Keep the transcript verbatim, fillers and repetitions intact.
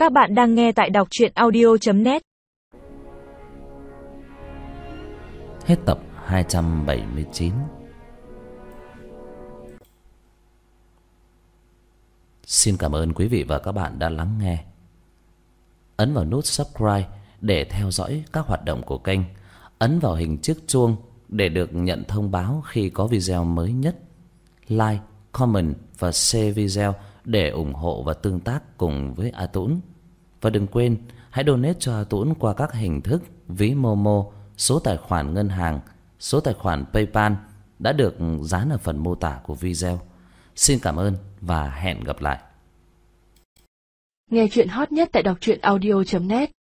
Các bạn đang nghe tại đọc truyện audio chấm net. Hết tập hai trăm bảy mươi chín. Xin cảm ơn quý vị và các bạn đã lắng nghe. Ấn vào nút subscribe để theo dõi các hoạt động của kênh. Ấn vào hình chiếc chuông để được nhận thông báo khi có video mới nhất. Like, comment và share video để ủng hộ và tương tác cùng với A Tũng. Và đừng quên hãy donate cho A Tũng qua các hình thức ví Momo, số tài khoản ngân hàng, số tài khoản PayPal đã được dán ở phần mô tả của video. Xin cảm ơn và hẹn gặp lại. Nghe truyện hot nhất tại đọc truyện audio chấm net.